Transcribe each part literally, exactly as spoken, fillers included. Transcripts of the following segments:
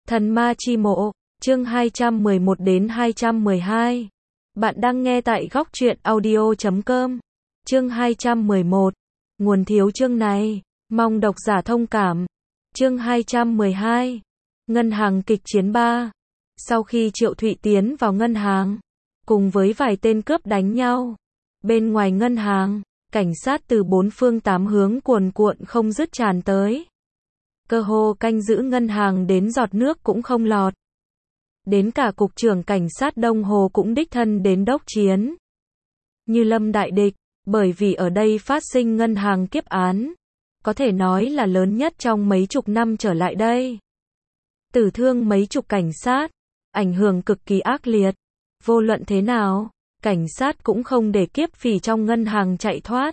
Thần ma chi mộ, chương hai trăm mười một đến hai trăm mười hai. Bạn đang nghe tại góc truyện audio chấm com. Chương hai trăm mười một. Nguồn thiếu chương này, mong độc giả thông cảm. Chương hai trăm mười hai. Ngân hàng kịch chiến ba. Sau khi Triệu Thụy tiến vào ngân hàng, cùng với vài tên cướp đánh nhau, bên ngoài ngân hàng, cảnh sát từ bốn phương tám hướng cuồn cuộn không dứt tràn tới. Cơ hồ canh giữ ngân hàng đến giọt nước cũng không lọt. Đến cả cục trưởng cảnh sát Đông Hồ cũng đích thân đến đốc chiến. Như lâm đại địch, bởi vì ở đây phát sinh ngân hàng kiếp án, có thể nói là lớn nhất trong mấy chục năm trở lại đây. Tử thương mấy chục cảnh sát, ảnh hưởng cực kỳ ác liệt. Vô luận thế nào, cảnh sát cũng không để kiếp phỉ trong ngân hàng chạy thoát.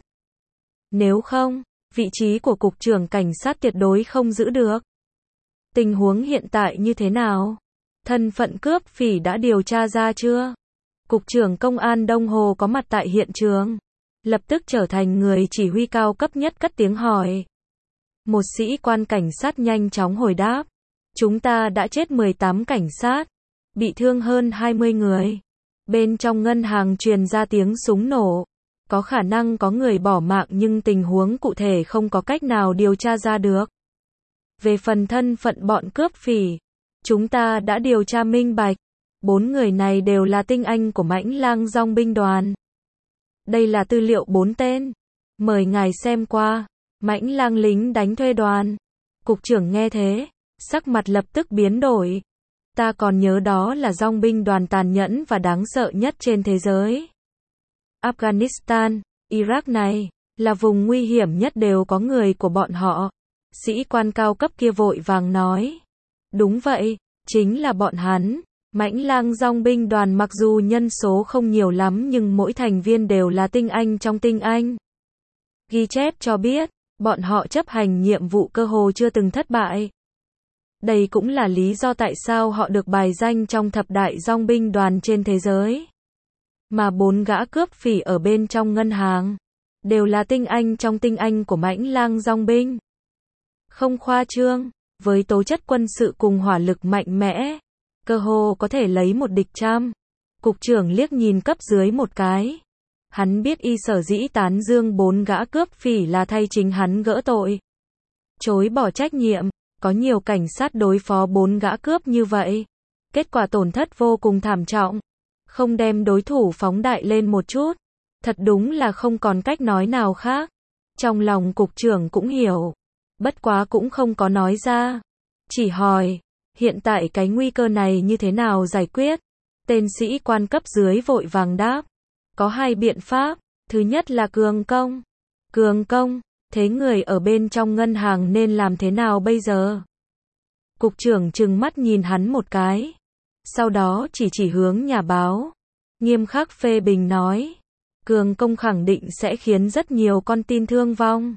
Nếu không, vị trí của cục trưởng cảnh sát tuyệt đối không giữ được. Tình huống hiện tại như thế nào? Thân phận cướp phỉ đã điều tra ra chưa? Cục trưởng công an Đông Hồ có mặt tại hiện trường, lập tức trở thành người chỉ huy cao cấp nhất cất tiếng hỏi. Một sĩ quan cảnh sát nhanh chóng hồi đáp. Chúng ta đã chết mười tám cảnh sát, bị thương hơn hai mươi người. Bên trong ngân hàng truyền ra tiếng súng nổ. Có khả năng có người bỏ mạng nhưng tình huống cụ thể không có cách nào điều tra ra được. Về phần thân phận bọn cướp phỉ, chúng ta đã điều tra minh bạch. Bốn người này đều là tinh anh của Mãnh Lang Dong binh đoàn. Đây là tư liệu bốn tên. Mời ngài xem qua. Mãnh Lang lính đánh thuê đoàn. Cục trưởng nghe thế, sắc mặt lập tức biến đổi. Ta còn nhớ đó là Dong binh đoàn tàn nhẫn và đáng sợ nhất trên thế giới. Afghanistan, Iraq này, là vùng nguy hiểm nhất đều có người của bọn họ. Sĩ quan cao cấp kia vội vàng nói. Đúng vậy, chính là bọn hắn. Mãnh Lang Dong binh đoàn mặc dù nhân số không nhiều lắm nhưng mỗi thành viên đều là tinh anh trong tinh anh. Ghi chép cho biết, bọn họ chấp hành nhiệm vụ cơ hồ chưa từng thất bại. Đây cũng là lý do tại sao họ được bài danh trong thập đại Dong binh đoàn trên thế giới. Mà bốn gã cướp phỉ ở bên trong ngân hàng, đều là tinh anh trong tinh anh của Mãnh Lang Dong binh. Không khoa trương, với tố chất quân sự cùng hỏa lực mạnh mẽ, cơ hồ có thể lấy một địch trăm. Cục trưởng liếc nhìn cấp dưới một cái. Hắn biết y sở dĩ tán dương bốn gã cướp phỉ là thay chính hắn gỡ tội. Chối bỏ trách nhiệm, có nhiều cảnh sát đối phó bốn gã cướp như vậy. Kết quả tổn thất vô cùng thảm trọng. Không đem đối thủ phóng đại lên một chút, thật đúng là không còn cách nói nào khác. Trong lòng cục trưởng cũng hiểu, bất quá cũng không có nói ra. Chỉ hỏi, hiện tại cái nguy cơ này như thế nào giải quyết? Tên sĩ quan cấp dưới vội vàng đáp. Có hai biện pháp, thứ nhất là cường công. Cường công, thế người ở bên trong ngân hàng nên làm thế nào bây giờ? Cục trưởng trừng mắt nhìn hắn một cái. Sau đó chỉ chỉ hướng nhà báo, nghiêm khắc phê bình nói, cường công khẳng định sẽ khiến rất nhiều con tin thương vong.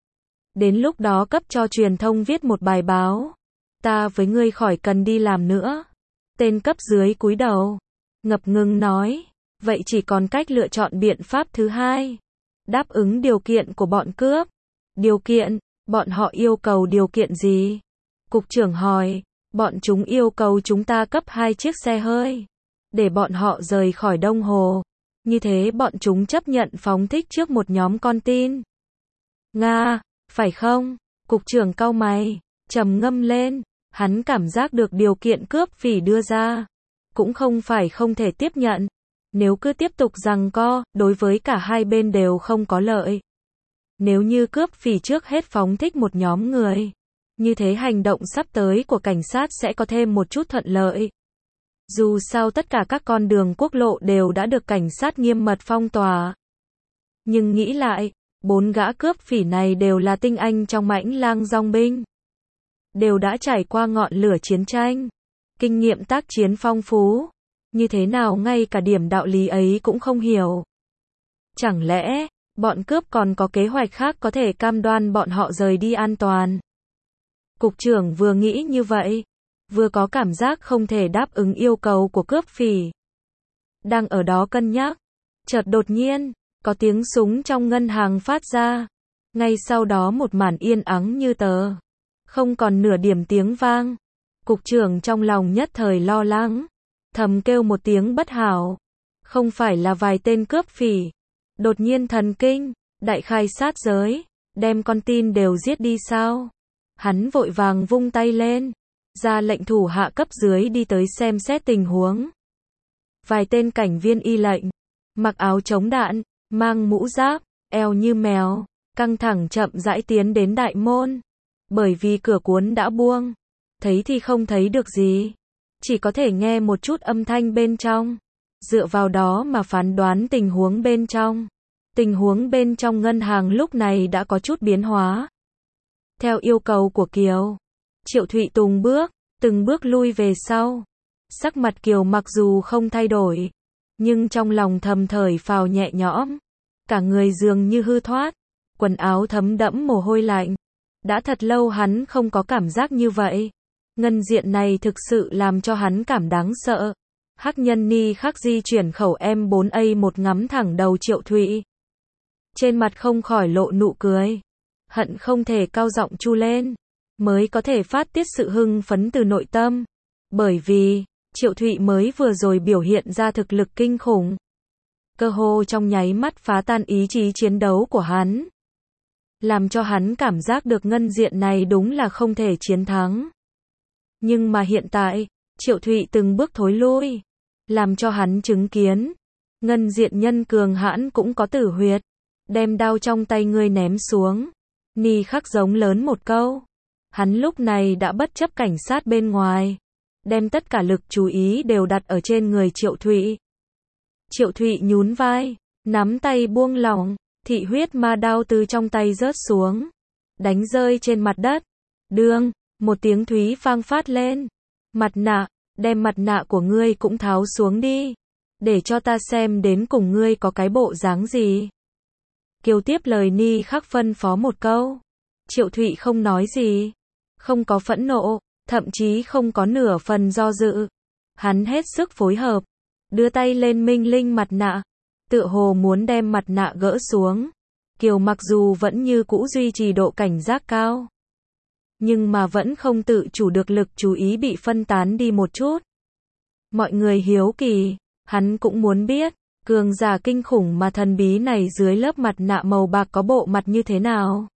Đến lúc đó cấp cho truyền thông viết một bài báo, ta với ngươi khỏi cần đi làm nữa. Tên cấp dưới cúi đầu, ngập ngừng nói, vậy chỉ còn cách lựa chọn biện pháp thứ hai, đáp ứng điều kiện của bọn cướp. Điều kiện, bọn họ yêu cầu điều kiện gì? Cục trưởng hỏi. Bọn chúng yêu cầu chúng ta cấp hai chiếc xe hơi, để bọn họ rời khỏi Đông Hồ. Như thế bọn chúng chấp nhận phóng thích trước một nhóm con tin. Nga, phải không? Cục trưởng cau mày, trầm ngâm lên. Hắn cảm giác được điều kiện cướp phỉ đưa ra, cũng không phải không thể tiếp nhận. Nếu cứ tiếp tục giằng co, đối với cả hai bên đều không có lợi. Nếu như cướp phỉ trước hết phóng thích một nhóm người, như thế hành động sắp tới của cảnh sát sẽ có thêm một chút thuận lợi. Dù sao tất cả các con đường quốc lộ đều đã được cảnh sát nghiêm mật phong tỏa. Nhưng nghĩ lại, bốn gã cướp phỉ này đều là tinh anh trong Mãnh Lang Dong binh. Đều đã trải qua ngọn lửa chiến tranh. Kinh nghiệm tác chiến phong phú. Như thế nào ngay cả điểm đạo lý ấy cũng không hiểu. Chẳng lẽ, bọn cướp còn có kế hoạch khác có thể cam đoan bọn họ rời đi an toàn? Cục trưởng vừa nghĩ như vậy, vừa có cảm giác không thể đáp ứng yêu cầu của cướp phỉ. Đang ở đó cân nhắc, chợt đột nhiên, có tiếng súng trong ngân hàng phát ra. Ngay sau đó một màn yên ắng như tờ. Không còn nửa điểm tiếng vang. Cục trưởng trong lòng nhất thời lo lắng, thầm kêu một tiếng bất hảo. Không phải là vài tên cướp phỉ, đột nhiên thần kinh, đại khai sát giới, đem con tin đều giết đi sao? Hắn vội vàng vung tay lên, ra lệnh thủ hạ cấp dưới đi tới xem xét tình huống. Vài tên cảnh viên y lệnh, mặc áo chống đạn, mang mũ giáp, eo như mèo, căng thẳng chậm rãi tiến đến đại môn. Bởi vì cửa cuốn đã buông, thấy thì không thấy được gì, chỉ có thể nghe một chút âm thanh bên trong, dựa vào đó mà phán đoán tình huống bên trong. Tình huống bên trong ngân hàng lúc này đã có chút biến hóa. Theo yêu cầu của Kiều, Triệu Thụy Tùng bước, từng bước lui về sau. Sắc mặt Kiều mặc dù không thay đổi, nhưng trong lòng thầm thở phào nhẹ nhõm. Cả người dường như hư thoát, quần áo thấm đẫm mồ hôi lạnh. Đã thật lâu hắn không có cảm giác như vậy. Ngân diện này thực sự làm cho hắn cảm đáng sợ. Hắc nhân ni khắc di chuyển khẩu em bốn A một ngắm thẳng đầu Triệu Thụy. Trên mặt không khỏi lộ nụ cười. Hận không thể cao giọng chu lên, mới có thể phát tiết sự hưng phấn từ nội tâm. Bởi vì, Triệu Thụy mới vừa rồi biểu hiện ra thực lực kinh khủng. Cơ hồ trong nháy mắt phá tan ý chí chiến đấu của hắn. Làm cho hắn cảm giác được ngân diện này đúng là không thể chiến thắng. Nhưng mà hiện tại, Triệu Thụy từng bước thối lui. Làm cho hắn chứng kiến. Ngân diện nhân cường hãn cũng có tử huyệt. Đem đao trong tay ngươi ném xuống. Ni khắc giống lớn một câu. Hắn lúc này đã bất chấp cảnh sát bên ngoài. Đem tất cả lực chú ý đều đặt ở trên người Triệu Thụy. Triệu Thụy nhún vai, nắm tay buông lỏng, thị huyết ma đao từ trong tay rớt xuống. Đánh rơi trên mặt đất. Đương, một tiếng thúy vang phát lên. Mặt nạ, đem mặt nạ của ngươi cũng tháo xuống đi. Để cho ta xem đến cùng ngươi có cái bộ dáng gì. Kiều tiếp lời Ni khắc phân phó một câu. Triệu Thụy không nói gì. Không có phẫn nộ, thậm chí không có nửa phần do dự. Hắn hết sức phối hợp. Đưa tay lên minh linh mặt nạ. Tựa hồ muốn đem mặt nạ gỡ xuống. Kiều mặc dù vẫn như cũ duy trì độ cảnh giác cao. Nhưng mà vẫn không tự chủ được lực chú ý bị phân tán đi một chút. Mọi người hiếu kỳ. Hắn cũng muốn biết. Cường giả kinh khủng mà thần bí này dưới lớp mặt nạ màu bạc có bộ mặt như thế nào.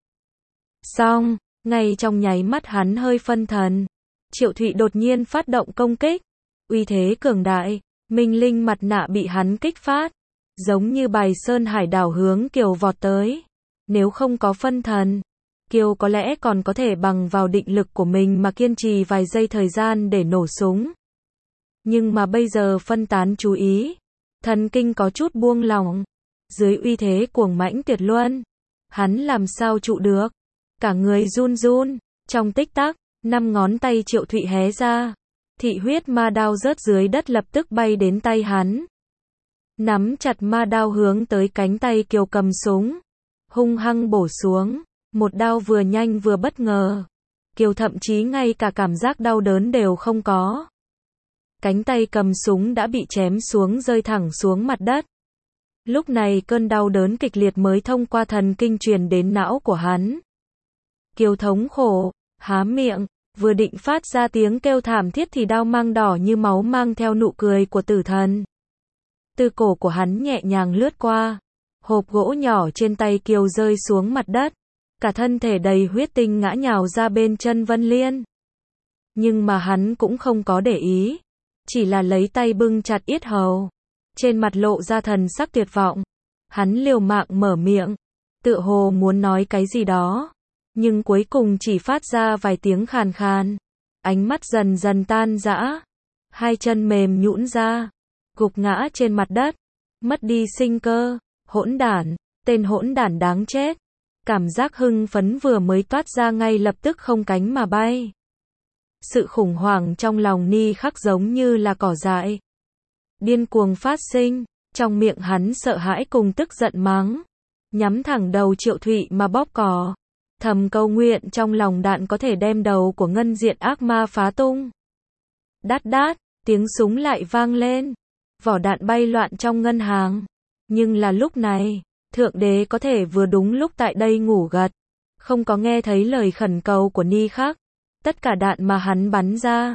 Xong, ngay trong nháy mắt hắn hơi phân thần. Triệu Thụy đột nhiên phát động công kích. Uy thế cường đại, minh linh mặt nạ bị hắn kích phát. Giống như bài sơn hải đảo hướng Kiều vọt tới. Nếu không có phân thần, Kiều có lẽ còn có thể bằng vào định lực của mình mà kiên trì vài giây thời gian để nổ súng. Nhưng mà bây giờ phân tán chú ý. Thần kinh có chút buông lỏng. Dưới uy thế cuồng mãnh tuyệt luân, hắn làm sao trụ được. Cả người run run. Trong tích tắc, năm ngón tay Triệu Thụy hé ra. Thị huyết ma đao rớt dưới đất lập tức bay đến tay hắn. Nắm chặt ma đao hướng tới cánh tay Kiều cầm súng. Hung hăng bổ xuống. Một đao vừa nhanh vừa bất ngờ. Kiều thậm chí ngay cả cảm giác đau đớn đều không có. Cánh tay cầm súng đã bị chém xuống rơi thẳng xuống mặt đất. Lúc này cơn đau đớn kịch liệt mới thông qua thần kinh truyền đến não của hắn. Kiều thống khổ, há miệng, vừa định phát ra tiếng kêu thảm thiết thì đao mang đỏ như máu mang theo nụ cười của tử thần. Từ cổ của hắn nhẹ nhàng lướt qua. Hộp gỗ nhỏ trên tay Kiều rơi xuống mặt đất. Cả thân thể đầy huyết tinh ngã nhào ra bên chân Vân Liên. Nhưng mà hắn cũng không có để ý. Chỉ là lấy tay bưng chặt yết hầu. Trên mặt lộ ra thần sắc tuyệt vọng. Hắn liều mạng mở miệng. Tựa hồ muốn nói cái gì đó. Nhưng cuối cùng chỉ phát ra vài tiếng khàn khàn. Ánh mắt dần dần tan rã. Hai chân mềm nhũn ra. Gục ngã trên mặt đất. Mất đi sinh cơ. Hỗn đản. Tên hỗn đản đáng chết. Cảm giác hưng phấn vừa mới toát ra ngay lập tức không cánh mà bay. Sự khủng hoảng trong lòng Ni khắc giống như là cỏ dại. Điên cuồng phát sinh. Trong miệng hắn sợ hãi cùng tức giận mắng. Nhắm thẳng đầu Triệu Thụy mà bóp cò. Thầm cầu nguyện trong lòng đạn có thể đem đầu của ngân diện ác ma phá tung. Đát đát, tiếng súng lại vang lên. Vỏ đạn bay loạn trong ngân hàng. Nhưng là lúc này, Thượng Đế có thể vừa đúng lúc tại đây ngủ gật. Không có nghe thấy lời khẩn cầu của Ni khắc. Tất cả đạn mà hắn bắn ra,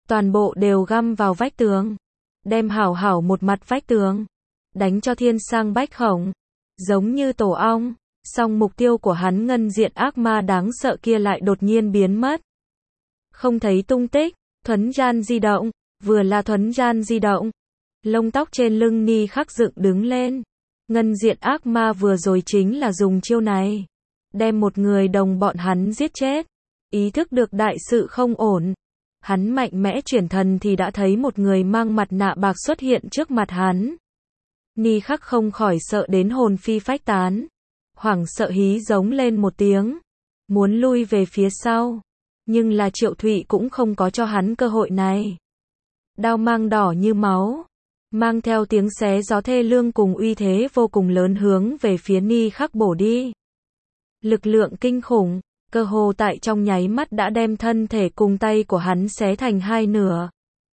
toàn bộ đều găm vào vách tường, đem hảo hảo một mặt vách tường, đánh cho thiên sang bách khổng, giống như tổ ong, song mục tiêu của hắn ngân diện ác ma đáng sợ kia lại đột nhiên biến mất. Không thấy tung tích, thuấn gian di động, vừa là thuấn gian di động, lông tóc trên lưng Ni Khắc dựng đứng lên. Ngân diện ác ma vừa rồi chính là dùng chiêu này, đem một người đồng bọn hắn giết chết. Ý thức được đại sự không ổn, hắn mạnh mẽ chuyển thần thì đã thấy một người mang mặt nạ bạc xuất hiện trước mặt hắn. Ni Khắc không khỏi sợ đến hồn phi phách tán, hoảng sợ hí giống lên một tiếng, muốn lui về phía sau, nhưng là Triệu Thụy cũng không có cho hắn cơ hội này. Đao mang đỏ như máu, mang theo tiếng xé gió thê lương cùng uy thế vô cùng lớn hướng về phía Ni Khắc bổ đi. Lực lượng kinh khủng, cơ hồ tại trong nháy mắt đã đem thân thể cùng tay của hắn xé thành hai nửa.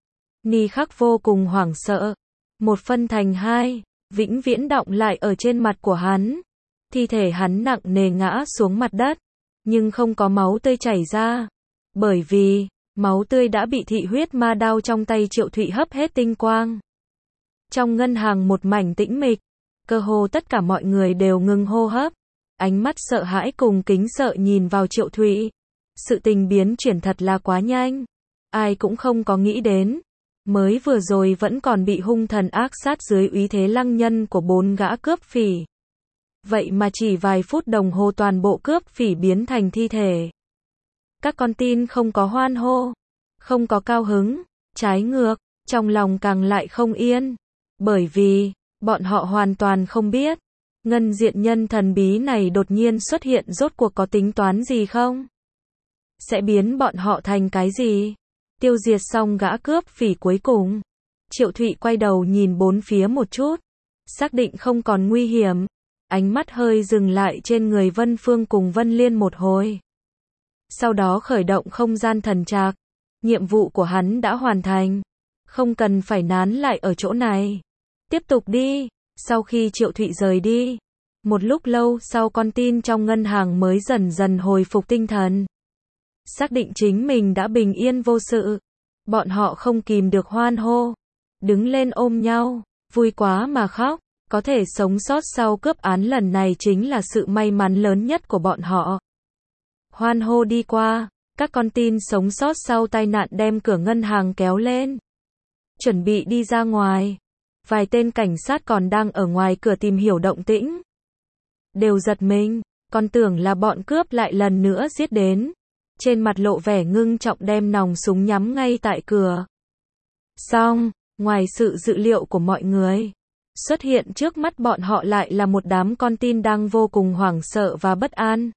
Ni Khắc vô cùng hoảng sợ, một phân thành hai, vĩnh viễn đọng lại ở trên mặt của hắn. Thi thể hắn nặng nề ngã xuống mặt đất, nhưng không có máu tươi chảy ra, bởi vì máu tươi đã bị thị huyết ma đao trong tay Triệu Thụy hấp hết tinh quang. Trong ngân hàng một mảnh tĩnh mịch, cơ hồ tất cả mọi người đều ngừng hô hấp, ánh mắt sợ hãi cùng kính sợ nhìn vào Triệu Thụy. Sự tình biến chuyển thật là quá nhanh, ai cũng không có nghĩ đến, mới vừa rồi vẫn còn bị hung thần ác sát dưới úy thế lăng nhân của bốn gã cướp phỉ. Vậy mà chỉ vài phút đồng hồ toàn bộ cướp phỉ biến thành thi thể. Các con tin không có hoan hô, không có cao hứng, trái ngược, trong lòng càng lại không yên. Bởi vì, bọn họ hoàn toàn không biết, ngân diện nhân thần bí này đột nhiên xuất hiện rốt cuộc có tính toán gì không? Sẽ biến bọn họ thành cái gì? Tiêu diệt xong gã cướp phỉ cuối cùng. Triệu Thụy quay đầu nhìn bốn phía một chút, xác định không còn nguy hiểm, ánh mắt hơi dừng lại trên người Vân Phương cùng Vân Liên một hồi. Sau đó khởi động không gian thần trạc, nhiệm vụ của hắn đã hoàn thành, không cần phải nán lại ở chỗ này. Tiếp tục đi. Sau khi Triệu Thụy rời đi, một lúc lâu sau con tin trong ngân hàng mới dần dần hồi phục tinh thần. Xác định chính mình đã bình yên vô sự, bọn họ không kìm được hoan hô, đứng lên ôm nhau, vui quá mà khóc, có thể sống sót sau cướp án lần này chính là sự may mắn lớn nhất của bọn họ. Hoan hô đi qua, các con tin sống sót sau tai nạn đem cửa ngân hàng kéo lên, chuẩn bị đi ra ngoài. Vài tên cảnh sát còn đang ở ngoài cửa tìm hiểu động tĩnh, đều giật mình, còn tưởng là bọn cướp lại lần nữa giết đến. Trên mặt lộ vẻ ngưng trọng đem nòng súng nhắm ngay tại cửa. Xong, ngoài sự dự liệu của mọi người, xuất hiện trước mắt bọn họ lại là một đám con tin đang vô cùng hoảng sợ và bất an.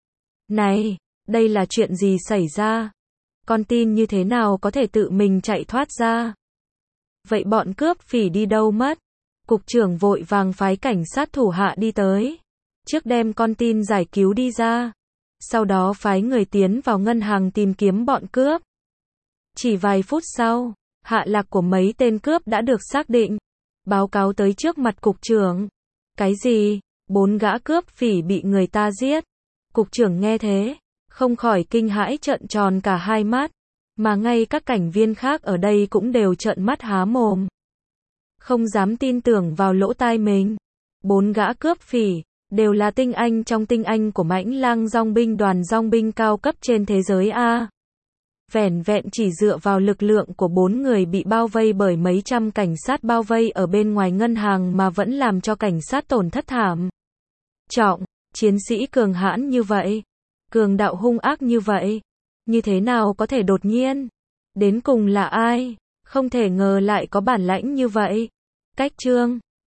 Này, đây là chuyện gì xảy ra? Con tin như thế nào có thể tự mình chạy thoát ra? Vậy bọn cướp phỉ đi đâu mất? Cục trưởng vội vàng phái cảnh sát thủ hạ đi tới, trước đem con tin giải cứu đi ra, sau đó phái người tiến vào ngân hàng tìm kiếm bọn cướp. Chỉ vài phút sau, hạ lạc của mấy tên cướp đã được xác định, báo cáo tới trước mặt cục trưởng. Cái gì? Bốn gã cướp phỉ bị người ta giết. Cục trưởng nghe thế, không khỏi kinh hãi trợn tròn cả hai mắt, mà ngay các cảnh viên khác ở đây cũng đều trợn mắt há mồm, không dám tin tưởng vào lỗ tai mình. Bốn gã cướp phỉ đều là tinh anh trong tinh anh của Mãnh Lang Dong binh đoàn dong binh cao cấp trên thế giới a. Vẻn vẹn chỉ dựa vào lực lượng của bốn người bị bao vây bởi mấy trăm cảnh sát bao vây ở bên ngoài ngân hàng mà vẫn làm cho cảnh sát tổn thất thảm trọng. Chiến sĩ cường hãn như vậy, cường đạo hung ác như vậy, như thế nào có thể đột nhiên? Đến cùng là ai? Không thể ngờ lại có bản lãnh như vậy. Cách chương